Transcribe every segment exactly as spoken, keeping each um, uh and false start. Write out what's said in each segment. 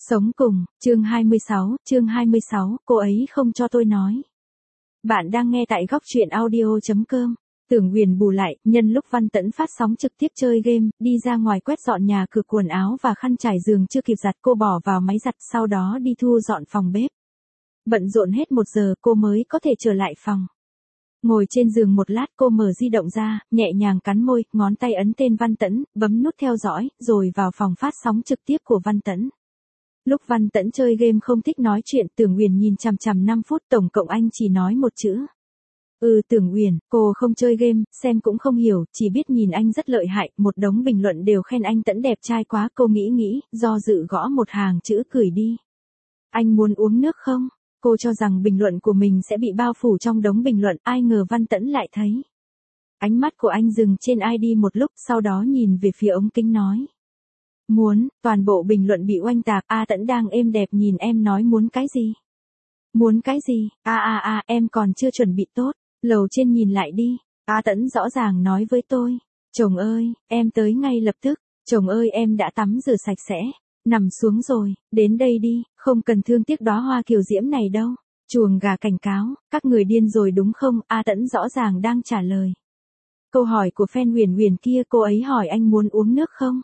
Sống cùng, chương hai mươi sáu, chương hai mươi sáu, cô ấy không cho tôi nói. Bạn đang nghe tại góc truyện audio.com. Tưởng Huyền bù lại, nhân lúc Văn Tẫn phát sóng trực tiếp chơi game, đi ra ngoài quét dọn nhà cửa, quần áo và khăn trải giường chưa kịp giặt cô bỏ vào máy giặt, sau đó đi thu dọn phòng bếp. Bận rộn hết một giờ cô mới có thể trở lại phòng. Ngồi trên giường một lát cô mở di động ra, nhẹ nhàng cắn môi, ngón tay ấn tên Văn Tẫn, bấm nút theo dõi, rồi vào phòng phát sóng trực tiếp của Văn Tẫn. Lúc Văn Tẫn chơi game không thích nói chuyện, Tưởng Huyền nhìn chằm chằm năm phút, tổng cộng anh chỉ nói một chữ. Ừ Tưởng Huyền, cô không chơi game, xem cũng không hiểu, chỉ biết nhìn anh rất lợi hại, một đống bình luận đều khen anh Tẫn đẹp trai quá, cô nghĩ nghĩ, do dự gõ một hàng chữ gửi đi. Anh muốn uống nước không? Cô cho rằng bình luận của mình sẽ bị bao phủ trong đống bình luận, ai ngờ Văn Tẫn lại thấy. Ánh mắt của anh dừng trên i đê một lúc, sau đó nhìn về phía ống kính nói. Muốn, toàn bộ bình luận bị oanh tạc, A Tẫn đang êm đẹp nhìn em nói muốn cái gì? Muốn cái gì? A a a, em còn chưa chuẩn bị tốt, lầu trên nhìn lại đi. A Tẫn rõ ràng nói với tôi. Chồng ơi, em tới ngay lập tức. Chồng ơi, em đã tắm rửa sạch sẽ. Nằm xuống rồi, đến đây đi, không cần thương tiếc đóa hoa kiều diễm này đâu. Chuồng gà cảnh cáo, các người điên rồi đúng không? A Tẫn rõ ràng đang trả lời. Câu hỏi của fan Huyền Huyền kia, cô ấy hỏi anh muốn uống nước không?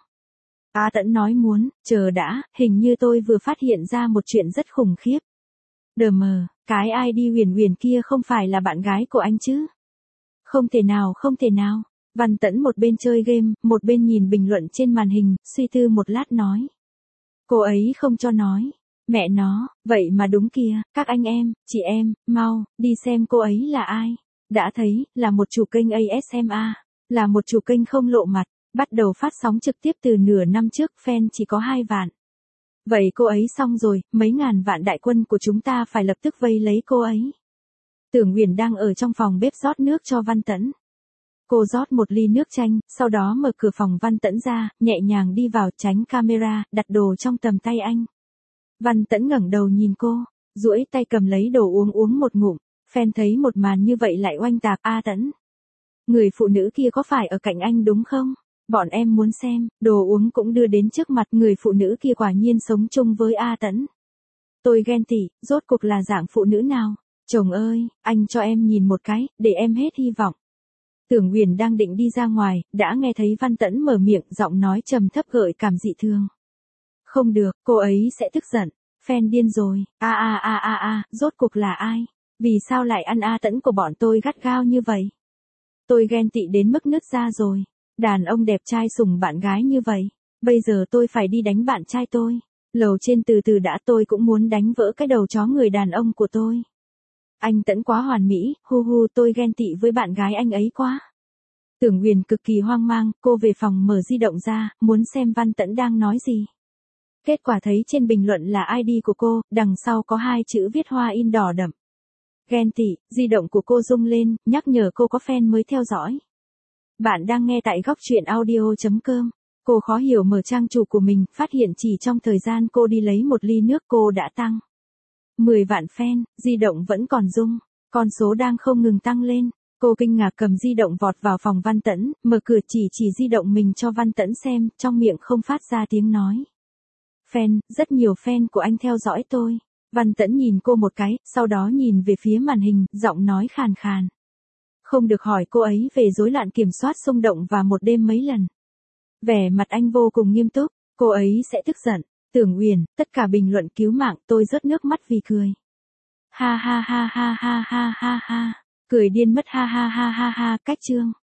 A Tẫn nói muốn, chờ đã, hình như tôi vừa phát hiện ra một chuyện rất khủng khiếp. Đờ mờ, cái i đê Huyền Huyền kia không phải là bạn gái của anh chứ? Không thể nào, không thể nào. Văn Tẫn một bên chơi game, một bên nhìn bình luận trên màn hình, suy tư một lát nói. Cô ấy không cho nói. Mẹ nó, vậy mà đúng kìa, các anh em, chị em, mau, đi xem cô ấy là ai. Đã thấy, là một chủ kênh a ét em a, là một chủ kênh không lộ mặt. Bắt đầu phát sóng trực tiếp từ nửa năm trước, fan chỉ có hai vạn. Vậy cô ấy xong rồi, mấy ngàn vạn đại quân của chúng ta phải lập tức vây lấy cô ấy. Tưởng Huyền đang ở trong phòng bếp rót nước cho Văn Tẫn. Cô rót một ly nước chanh, sau đó mở cửa phòng Văn Tẫn ra, nhẹ nhàng đi vào, tránh camera, đặt đồ trong tầm tay anh. Văn Tẫn ngẩng đầu nhìn cô, duỗi tay cầm lấy đồ uống uống một ngụm. Fan thấy một màn như vậy lại oanh tạc. A Tẫn, người phụ nữ kia có phải ở cạnh anh đúng không? Bọn em muốn xem, đồ uống cũng đưa đến trước mặt, người phụ nữ kia quả nhiên sống chung với A Tẫn. Tôi ghen tị, rốt cuộc là dạng phụ nữ nào? Chồng ơi, anh cho em nhìn một cái, để em hết hy vọng. Tưởng Huyền đang định đi ra ngoài, đã nghe thấy Văn Tẫn mở miệng, giọng nói trầm thấp gợi cảm dị thương. Không được, cô ấy sẽ tức giận. Fan điên rồi, a a a a a, rốt cuộc là ai? Vì sao lại ăn A Tẫn của bọn tôi gắt gao như vậy? Tôi ghen tị đến mức nứt ra rồi. Đàn ông đẹp trai sủng bạn gái như vậy, bây giờ tôi phải đi đánh bạn trai tôi. Lầu trên từ từ đã, tôi cũng muốn đánh vỡ cái đầu chó người đàn ông của tôi. Anh Tẫn quá hoàn mỹ, hu hu, tôi ghen tị với bạn gái anh ấy quá. Tưởng Huyền cực kỳ hoang mang, cô về phòng mở di động ra, muốn xem Văn Tẫn đang nói gì. Kết quả thấy trên bình luận là i đê của cô, đằng sau có hai chữ viết hoa in đỏ đậm. Ghen tị, di động của cô rung lên, nhắc nhở cô có fan mới theo dõi. Bạn đang nghe tại góc truyện audio.com. Cô khó hiểu mở trang chủ của mình, phát hiện chỉ trong thời gian cô đi lấy một ly nước cô đã tăng mười vạn fan, di động vẫn còn rung, con số đang không ngừng tăng lên. Cô kinh ngạc cầm di động vọt vào phòng Văn Tẫn, mở cửa chỉ chỉ di động mình cho Văn Tẫn xem, trong miệng không phát ra tiếng nói. Fan, rất nhiều fan của anh theo dõi tôi. Văn Tẫn nhìn cô một cái, sau đó nhìn về phía màn hình, giọng nói khàn khàn. Không được hỏi cô ấy về rối loạn kiểm soát xung động và một đêm mấy lần. Vẻ mặt anh vô cùng nghiêm túc, cô ấy sẽ tức giận. Tưởng Huyền, tất cả bình luận cứu mạng, tôi rớt nước mắt vì cười. Ha ha ha ha ha ha ha ha, cười điên mất, ha ha ha ha ha, cách chương.